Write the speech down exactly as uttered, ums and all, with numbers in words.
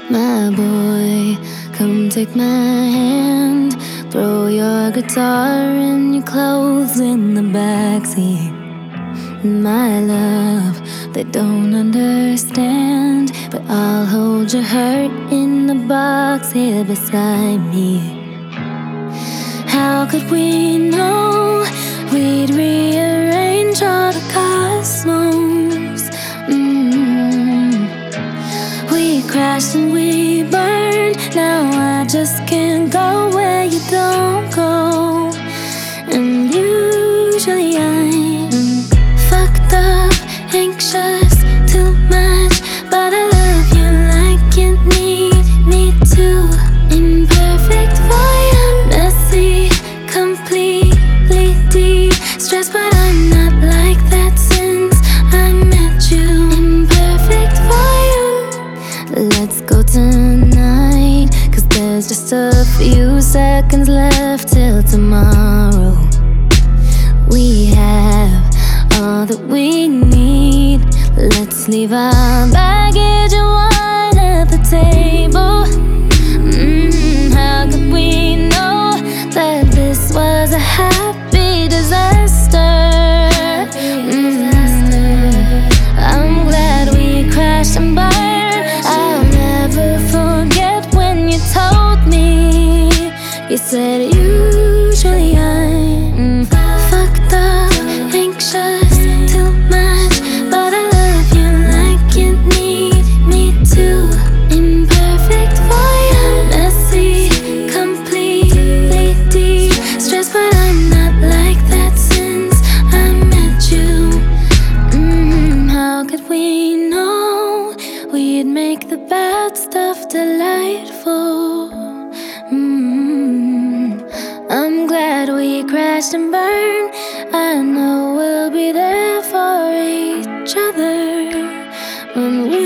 My boy, come take my hand. Throw your guitar and your clothes in the backseat. My love, they don't understand, but I'll hold your hurt in the box here beside me. How could we know we'd rearrange all the cosmos? Mm. We crashed and we burned. Now I just can't go where you don't go. And usually I'm fucked up, anxious, too much, but I love you like you need me to. Imperfect for you, messy, completely deep, stressed, but I'm not like that since I met you. Imperfect for you. Let's go tonight, cause there's just a few seconds left till tomorrow. We have all that we need. Let's leave our baggage and wine at the table. Mm, how could we know that this was a happy disaster? Mm, I'm glad we crashed and burned. I'll never forget when you told me. You said usually I'm fucked up, anxious, too much, but I love you like you need me to. Imperfect for you, messy, completely deep, stressed, but I'm not like that since I met you. Mm, how could we know we'd make the bad stuff delightful? Mm, I'm glad we crashed and burned. I know we'll be there for each other when we